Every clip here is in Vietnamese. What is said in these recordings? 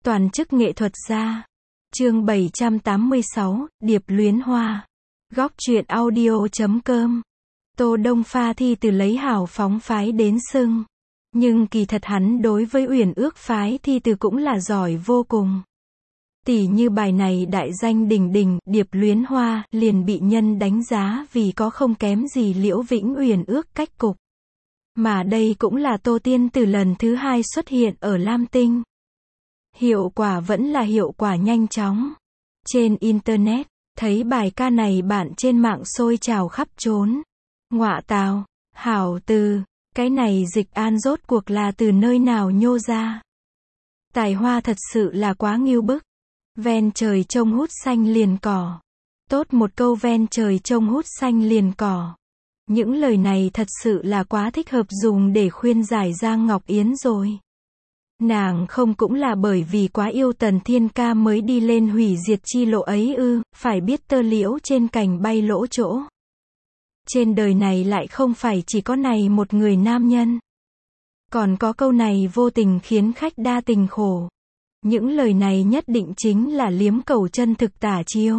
Toàn chức nghệ thuật gia. Chương 786, Điệp Luyến Hoa. Góc truyện audio.com. Tô Đông Pha thi từ lấy hào phóng phái đến sưng. Nhưng kỳ thật hắn đối với Uyển Ước phái thi từ cũng là giỏi vô cùng. Tỉ như bài này đại danh đỉnh đỉnh, Điệp Luyến Hoa, liền bị nhân đánh giá vì có không kém gì Liễu Vĩnh Uyển Ước cách cục. Mà đây cũng là Tô Tiên từ lần thứ 2 xuất hiện ở Lam Tinh. Hiệu quả vẫn là hiệu quả nhanh chóng. Trên Internet, thấy bài ca này bạn trên mạng sôi trào khắp trốn. Ngọa tào, hảo từ, cái này dịch an rốt cuộc là từ nơi nào nhô ra. Tài hoa thật sự là quá ngưu bức. Ven trời trông hút xanh liền cỏ. Tốt một câu ven trời trông hút xanh liền cỏ. Những lời này thật sự là quá thích hợp dùng để khuyên giải Giang Ngọc Yến rồi. Nàng không cũng là bởi vì quá yêu Tần Thiên Ca mới đi lên hủy diệt chi lộ ấy ư, phải biết tơ liễu trên cành bay lỗ chỗ. Trên đời này lại không phải chỉ có này một người nam nhân. Còn có câu này vô tình khiến khách đa tình khổ. Những lời này nhất định chính là liếm cầu chân thực tả chiếu.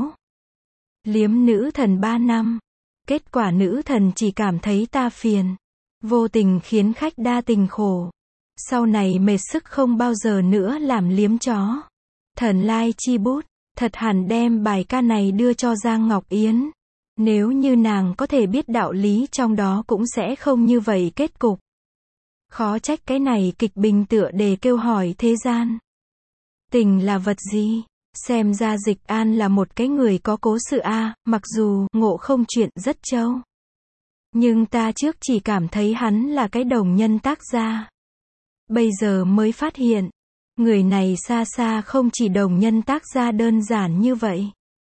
Liếm nữ thần 3 năm. Kết quả nữ thần chỉ cảm thấy ta phiền. Vô tình khiến khách đa tình khổ. Sau này mệt sức không bao giờ nữa làm liếm chó. Thần lai chi bút, thật hẳn đem bài ca này đưa cho Giang Ngọc Yến. Nếu như nàng có thể biết đạo lý trong đó cũng sẽ không như vậy kết cục. Khó trách cái này kịch bình tựa đề kêu hỏi thế gian. Tình là vật gì? Xem ra Dịch An là một cái người có cố sự a, mặc dù ngộ không chuyện rất trâu. Nhưng ta trước chỉ cảm thấy hắn là cái đồng nhân tác gia. Bây giờ mới phát hiện, người này xa xa không chỉ đồng nhân tác gia đơn giản như vậy.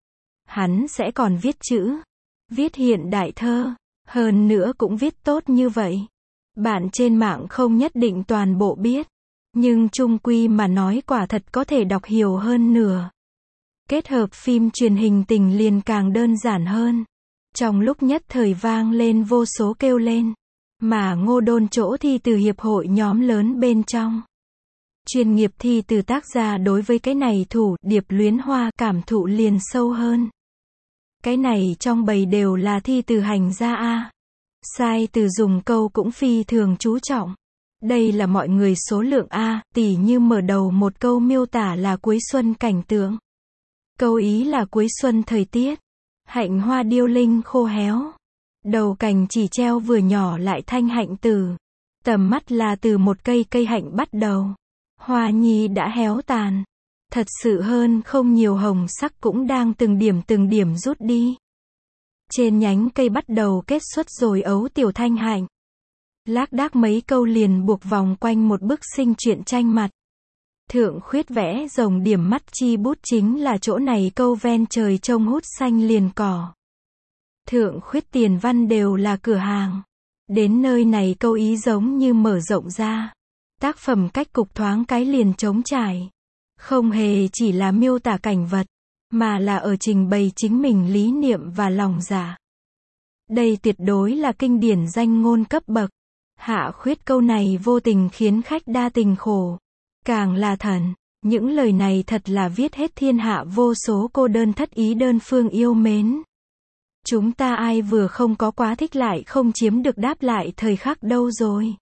Hắn sẽ còn viết chữ, viết hiện đại thơ, hơn nữa cũng viết tốt như vậy. Bạn trên mạng không nhất định toàn bộ biết, nhưng chung quy mà nói quả thật có thể đọc hiểu hơn nửa. Kết hợp phim truyền hình tình liền càng đơn giản hơn. Trong lúc nhất thời vang lên vô số kêu lên. Mà Ngô Đôn chỗ thi từ hiệp hội nhóm lớn bên trong. Chuyên nghiệp thi từ tác gia đối với cái này thủ Điệp Luyến Hoa cảm thụ liền sâu hơn. Cái này trong bầy đều là thi từ hành gia a. Sai từ dùng câu cũng phi thường chú trọng. Đây là mọi người số lượng a, tỉ như mở đầu một câu miêu tả là cuối xuân cảnh tượng. Câu ý là cuối xuân thời tiết. Hạnh hoa điêu linh khô héo. Đầu cành chỉ treo vừa nhỏ lại thanh hạnh tử. Tầm mắt là từ một cây hạnh bắt đầu. Hoa nhi đã héo tàn. Thật sự hơn không nhiều hồng sắc cũng đang từng điểm rút đi. Trên nhánh cây bắt đầu kết xuất rồi ấu tiểu thanh hạnh. Lác đác mấy câu liền buộc vòng quanh một bức sinh truyện tranh mặt. Thượng khuyết vẽ rồng điểm mắt chi bút chính là chỗ này câu ven trời trông hút xanh liền cỏ. Thượng khuyết tiền văn đều là cửa hàng. Đến nơi này câu ý giống như mở rộng ra. Tác phẩm cách cục thoáng cái liền trống trải. Không hề chỉ là miêu tả cảnh vật, mà là ở trình bày chính mình lý niệm và lòng dạ. Đây tuyệt đối là kinh điển danh ngôn cấp bậc. Hạ khuyết câu này vô tình khiến khách đa tình khổ. Càng là thần, những lời này thật là viết hết thiên hạ vô số cô đơn thất ý đơn phương yêu mến. Chúng ta ai vừa không có quá thích lại không chiếm được đáp lại thời khắc đâu rồi.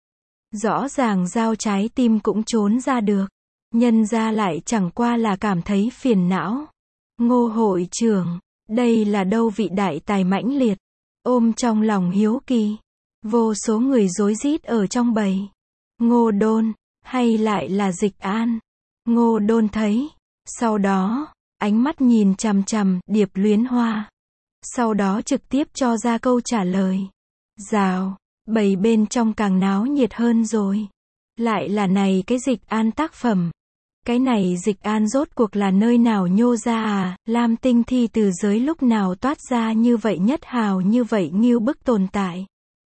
Rõ ràng giao trái tim cũng trốn ra được. Nhân ra lại chẳng qua là cảm thấy phiền não. Ngô hội trưởng, đây là đâu vị đại tài mãnh liệt. Ôm trong lòng hiếu kỳ. Vô số người rối rít ở trong bầy. Ngô Đôn, hay lại là Dịch An. Ngô Đôn thấy. Sau đó, ánh mắt nhìn chằm chằm Điệp Luyến Hoa. Sau đó trực tiếp cho ra câu trả lời. Rào, bầy bên trong càng náo nhiệt hơn rồi. Lại là này cái Dịch An tác phẩm. Cái này Dịch An rốt cuộc là nơi nào nhô ra à, Lam Tinh thi từ giới lúc nào toát ra như vậy nhất hào như vậy ngưu bức tồn tại.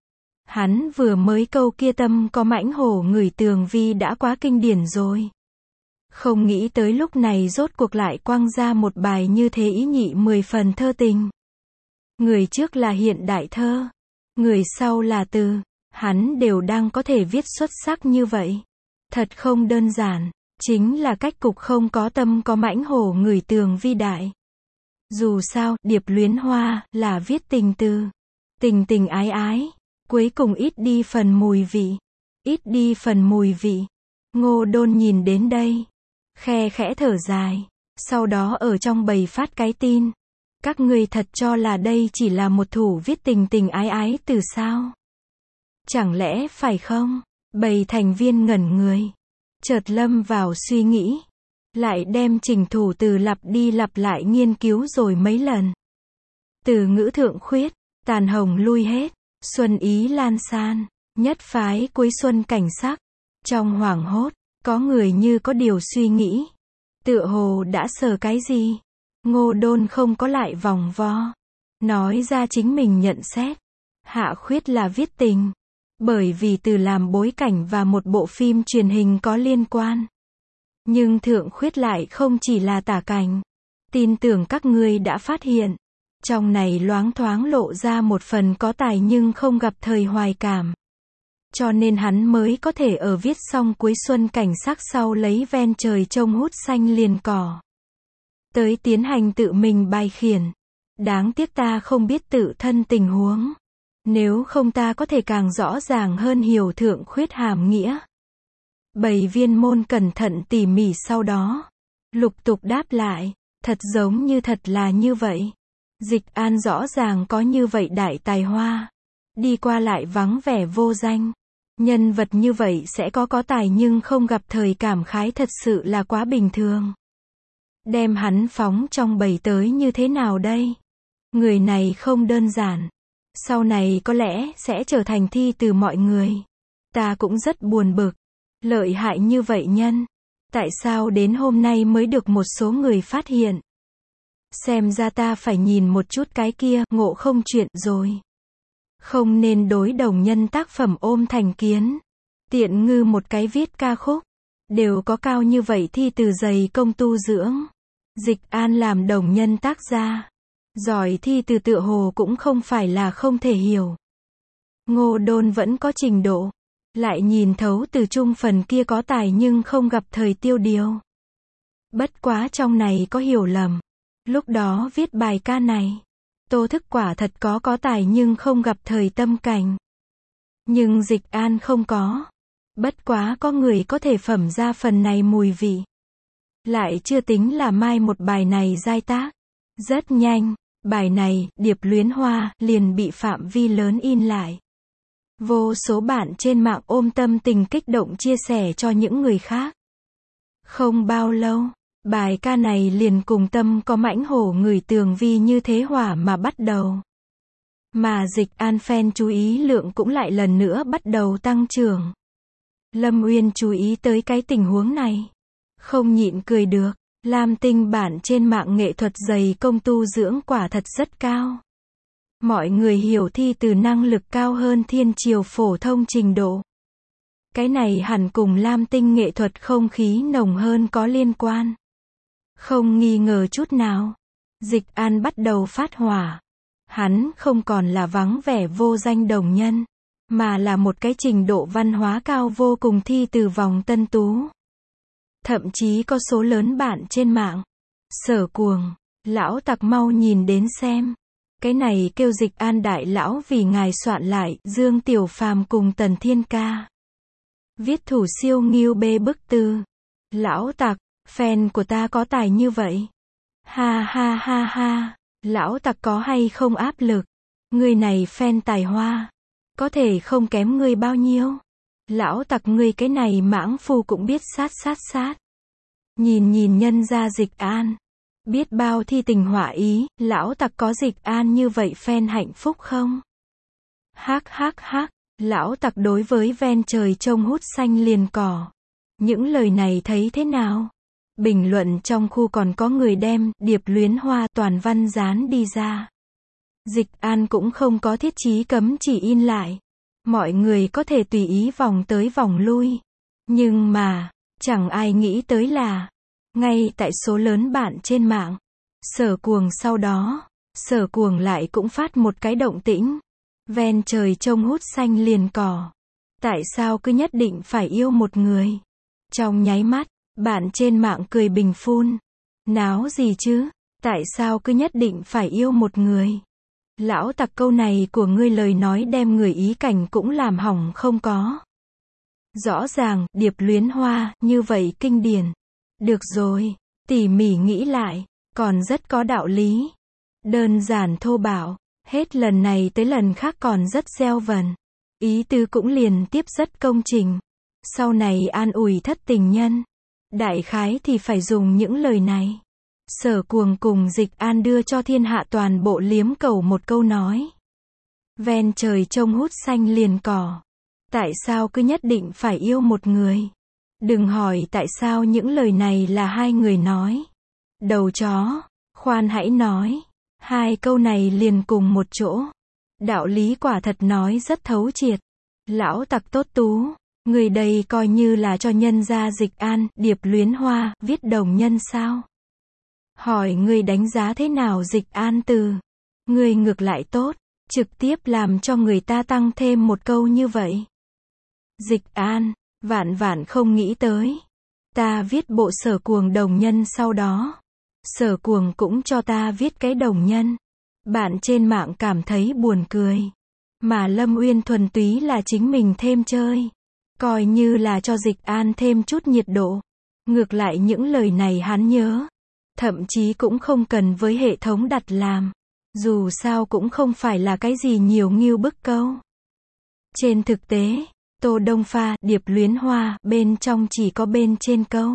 Hắn vừa mới câu kia tâm có mãnh hổ ngửi tường vi đã quá kinh điển rồi. Không nghĩ tới lúc này rốt cuộc lại quăng ra một bài như thế ý nhị 10 phần thơ tình. Người trước là hiện đại thơ. Người sau là từ. Hắn đều đang có thể viết xuất sắc như vậy. Thật không đơn giản. Chính là cách cục không có tâm có mãnh hổ ngửi tường vi đại. Dù sao, điệp luyến hoa, là viết tình từ. Tình tình ái ái. Cuối cùng ít đi phần mùi vị. Ít đi phần mùi vị. Ngô Đôn nhìn đến đây. Khe khẽ thở dài. Sau đó ở trong bầy phát cái tin. Các ngươi thật cho là đây chỉ là một thủ viết tình tình ái ái từ sao? Chẳng lẽ phải không? Bầy thành viên ngẩn người. Chợt lâm vào suy nghĩ. Lại đem trình thủ từ lặp đi lặp lại nghiên cứu rồi mấy lần. Từ ngữ thượng khuyết, tàn hồng lui hết, xuân ý lan san, nhất phái cuối xuân cảnh sắc. Trong hoảng hốt, có người như có điều suy nghĩ. Tựa hồ đã sờ cái gì? Ngô Đôn không có lại vòng vo. Nói ra chính mình nhận xét. Hạ khuyết là viết tình. Bởi vì từ làm bối cảnh và một bộ phim truyền hình có liên quan. Nhưng thượng khuyết lại không chỉ là tả cảnh. Tin tưởng các ngươi đã phát hiện. Trong này loáng thoáng lộ ra một phần có tài nhưng không gặp thời hoài cảm. Cho nên hắn mới có thể ở viết xong cuối xuân cảnh sắc sau lấy ven trời trông hút xanh liền cỏ. Tới tiến hành tự mình bài khiển. Đáng tiếc ta không biết tự thân tình huống. Nếu không ta có thể càng rõ ràng hơn hiểu thượng khuyết hàm nghĩa. Bầy viên môn cẩn thận tỉ mỉ sau đó. Lục tục đáp lại. Thật giống như thật là như vậy. Dịch An rõ ràng có như vậy đại tài hoa. Đi qua lại vắng vẻ vô danh. Nhân vật như vậy sẽ có tài nhưng không gặp thời cảm khái thật sự là quá bình thường. Đem hắn phóng trong bầy tới như thế nào đây? Người này không đơn giản. Sau này có lẽ sẽ trở thành thi từ mọi người. Ta cũng rất buồn bực. Lợi hại như vậy nhân. Tại sao đến hôm nay mới được một số người phát hiện? Xem ra ta phải nhìn một chút cái kia, ngộ không chuyện rồi. Không nên đối đồng nhân tác phẩm ôm thành kiến. Tiện ngư một cái viết ca khúc. Đều có cao như vậy thi từ dày công tu dưỡng. Dịch An làm đồng nhân tác gia. Giỏi thi từ tựa hồ cũng không phải là không thể hiểu. Ngô Đôn vẫn có trình độ. Lại nhìn thấu từ trung phần kia có tài nhưng không gặp thời tiêu điều. Bất quá trong này có hiểu lầm. Lúc đó viết bài ca này. Tô Thức quả thật có tài nhưng không gặp thời tâm cảnh. Nhưng Dịch An không có. Bất quá có người có thể phẩm ra phần này mùi vị. Lại chưa tính là mai một bài này giai tác. Rất nhanh, bài này, Điệp Luyến Hoa, liền bị phạm vi lớn in lại. Vô số bạn trên mạng ôm tâm tình kích động chia sẻ cho những người khác. Không bao lâu, bài ca này liền cùng tâm có mãnh hổ ngửi tường vi như thế hỏa mà bắt đầu. Mà Dịch An fan chú ý lượng cũng lại lần nữa bắt đầu tăng trưởng. Lâm Uyên chú ý tới cái tình huống này. Không nhịn cười được. Lam Tinh bản trên mạng nghệ thuật dày công tu dưỡng quả thật rất cao. Mọi người hiểu thi từ năng lực cao hơn thiên triều phổ thông trình độ. Cái này hẳn cùng Lam Tinh nghệ thuật không khí nồng hơn có liên quan. Không nghi ngờ chút nào. Dịch An bắt đầu phát hỏa. Hắn không còn là vắng vẻ vô danh đồng nhân, mà là một cái trình độ văn hóa cao vô cùng thi từ vòng tân tú. Thậm chí có số lớn bạn trên mạng. Sở Cuồng, lão tặc mau nhìn đến xem. Cái này kêu Dịch An đại lão vì ngài soạn lại, Dương Tiểu Phàm cùng Tần Thiên Ca. Viết thủ siêu nghiêu bê bức tư. Lão tặc, fan của ta có tài như vậy. Ha ha ha ha, lão tặc có hay không áp lực. Người này fan tài hoa. Có thể không kém ngươi bao nhiêu. Lão tặc ngươi cái này mãng phu cũng biết sát. Nhìn nhân ra Dịch An. Biết bao thi tình họa ý, lão tặc có Dịch An như vậy fan hạnh phúc không? Hắc, lão tặc đối với ven trời trông hút xanh liền cỏ. Những lời này thấy thế nào? Bình luận trong khu còn có người đem Điệp Luyến Hoa toàn văn dán đi ra. Dịch An cũng không có thiết chí cấm chỉ in lại. Mọi người có thể tùy ý vòng tới vòng lui. Nhưng mà, chẳng ai nghĩ tới là, ngay tại số lớn bạn trên mạng, Sở Cuồng sau đó, Sở Cuồng lại cũng phát một cái động tĩnh. Ven trời trông hút xanh liền cỏ. Tại sao cứ nhất định phải yêu một người? Trong nháy mắt, Bạn trên mạng cười bình phun. Náo gì chứ? Tại sao cứ nhất định phải yêu một người? Lão tặc, câu này của ngươi lời nói đem người ý cảnh cũng làm hỏng không có. Rõ ràng, Điệp Luyến Hoa, như vậy kinh điển. Được rồi, tỉ mỉ nghĩ lại, còn rất có đạo lý. Đơn giản thô bạo, hết lần này tới lần khác còn rất gieo vần. Ý tứ cũng liền tiếp rất công trình. Sau này an ủi thất tình nhân. Đại khái thì phải dùng những lời này. Sở Cuồng cùng Dịch An đưa cho thiên hạ toàn bộ liếm cầu một câu nói. Ven trời trông hút xanh liền cỏ. Tại sao cứ nhất định phải yêu một người? Đừng hỏi tại sao những lời này là hai người nói. Đầu chó, khoan hãy nói. Hai câu này liền cùng một chỗ. Đạo lý quả thật nói rất thấu triệt. Lão tặc tốt tú, người đây coi như là cho nhân gia Dịch An, Điệp Luyến Hoa, viết đồng nhân sao? Hỏi người đánh giá thế nào Dịch An từ? Người ngược lại tốt, trực tiếp làm cho người ta tăng thêm một câu như vậy. Dịch An, vạn vạn không nghĩ tới. Ta viết bộ Sở Cuồng đồng nhân sau đó. Sở Cuồng cũng cho ta viết cái đồng nhân. Bạn trên mạng cảm thấy buồn cười. Mà Lâm Uyên thuần túy là chính mình thêm chơi. Coi như là cho Dịch An thêm chút nhiệt độ. Ngược lại những lời này hắn nhớ. Thậm chí cũng không cần với hệ thống đặt làm. Dù sao cũng không phải là cái gì nhiều nghiêu bức câu. Trên thực tế, Tô Đông Pha, Điệp Luyến Hoa, bên trong chỉ có bên trên câu.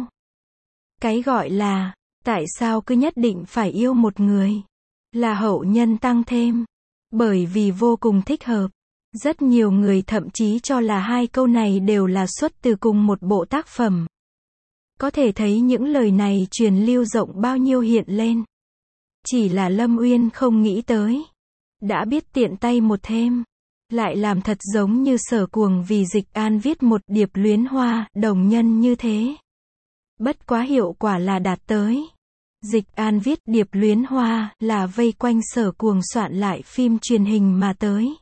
Cái gọi là, tại sao cứ nhất định phải yêu một người? Là hậu nhân tăng thêm. Bởi vì vô cùng thích hợp. Rất nhiều người thậm chí cho là hai câu này đều là xuất từ cùng một bộ tác phẩm. Có thể thấy những lời này truyền lưu rộng bao nhiêu hiện lên. Chỉ là Lâm Uyên không nghĩ tới. Đã biết tiện tay một thêm. Lại làm thật giống như Sở Cuồng vì Dịch An viết một Điệp Luyến Hoa, đồng nhân như thế. Bất quá hiệu quả là đạt tới. Dịch An viết Điệp Luyến Hoa là vây quanh Sở Cuồng soạn lại phim truyền hình mà tới.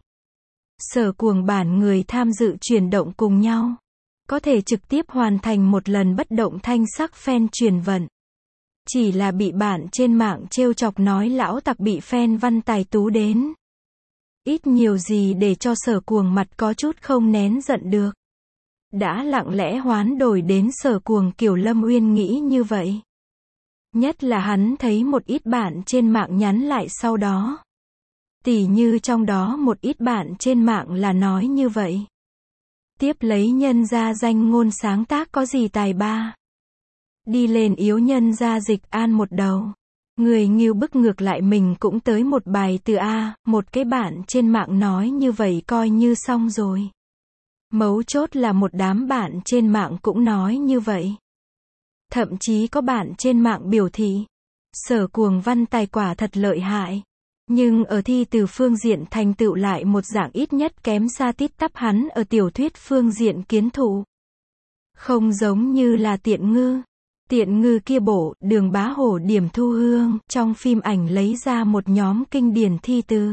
Sở Cuồng bản người tham dự chuyển động cùng nhau. Có thể trực tiếp hoàn thành một lần bất động thanh sắc fan truyền vận. Chỉ là bị bạn trên mạng trêu chọc nói lão tặc bị fan văn tài tú đến. Ít nhiều gì để cho Sở Cuồng mặt có chút không nén giận được. Đã lặng lẽ hoán đổi đến Sở Cuồng kiểu Lâm Uyên nghĩ như vậy. Nhất là hắn thấy một ít bạn trên mạng nhắn lại sau đó. Tỉ như trong đó một ít bạn trên mạng là nói như vậy. Tiếp lấy nhân gia danh ngôn sáng tác có gì tài ba. Đi lên yếu nhân gia Dịch An một đầu. Người nghiêu bức ngược lại mình cũng tới một bài từ A, một cái bạn trên mạng nói như vậy coi như xong rồi. Mấu chốt là một đám bạn trên mạng cũng nói như vậy. Thậm chí có bạn trên mạng biểu thị. Sở Cuồng văn tài quả thật lợi hại. Nhưng ở thi từ phương diện thành tựu lại một dạng ít nhất kém xa tít tắp hắn ở tiểu thuyết phương diện kiến thụ. Không giống như là Tiện Ngư. Tiện Ngư kia bộ, Đường Bá Hổ điểm thu hương, trong phim ảnh lấy ra một nhóm kinh điển thi từ.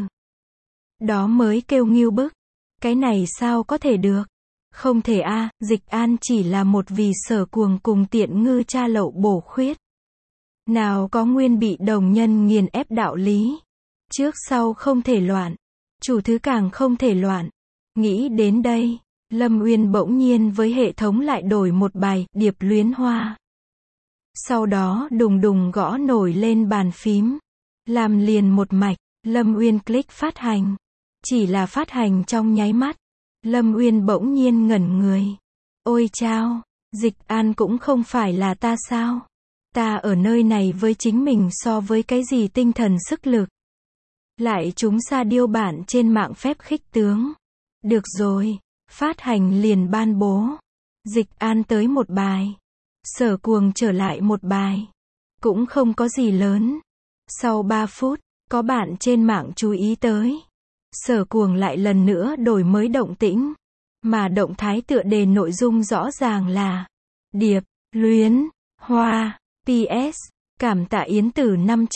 Đó mới kêu nghiêu bức. Cái này sao có thể được? Không thể a, Dịch An chỉ là một vì Sở Cuồng cùng Tiện Ngư cha lậu bổ khuyết. Nào có nguyên bị đồng nhân nghiền ép đạo lý. Trước sau không thể loạn. Chủ thứ càng không thể loạn. Nghĩ đến đây, Lâm Uyên bỗng nhiên với hệ thống lại đổi một bài, Điệp Luyến Hoa. Sau đó đùng đùng gõ nổi lên bàn phím. Làm liền một mạch, Lâm Uyên click phát hành. Chỉ là phát hành trong nháy mắt. Lâm Uyên bỗng nhiên ngẩn người. Ôi chao, Dịch An cũng không phải là ta sao? Ta ở nơi này với chính mình so với cái gì tinh thần sức lực. Lại chúng sa điêu bản trên mạng phép khích tướng. Được rồi, phát hành liền ban bố. Dịch An tới một bài. Sở Cuồng trở lại một bài. Cũng không có gì lớn. Sau 3 phút, có bạn trên mạng chú ý tới. Sở Cuồng lại lần nữa đổi mới động tĩnh. Mà động thái tựa đề nội dung rõ ràng là Điệp, Luyến, Hoa, PS. Cảm tạ Yến Tử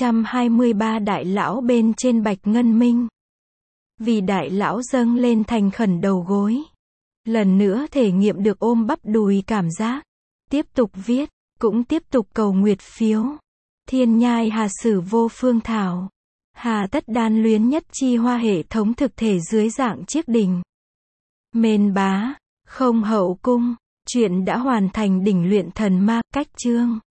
523 đại lão bên trên Bạch Ngân Minh. Vì đại lão dâng lên thành khẩn đầu gối. Lần nữa thể nghiệm được ôm bắp đùi cảm giác. Tiếp tục viết. cũng tiếp tục cầu nguyệt phiếu. Thiên nhai hà sử vô phương thảo. Hà tất đan luyến nhất chi hoa hệ thống thực thể dưới dạng chiếc đỉnh. Mên bá, không hậu cung. Chuyện đã hoàn thành đỉnh luyện thần ma, cách chương.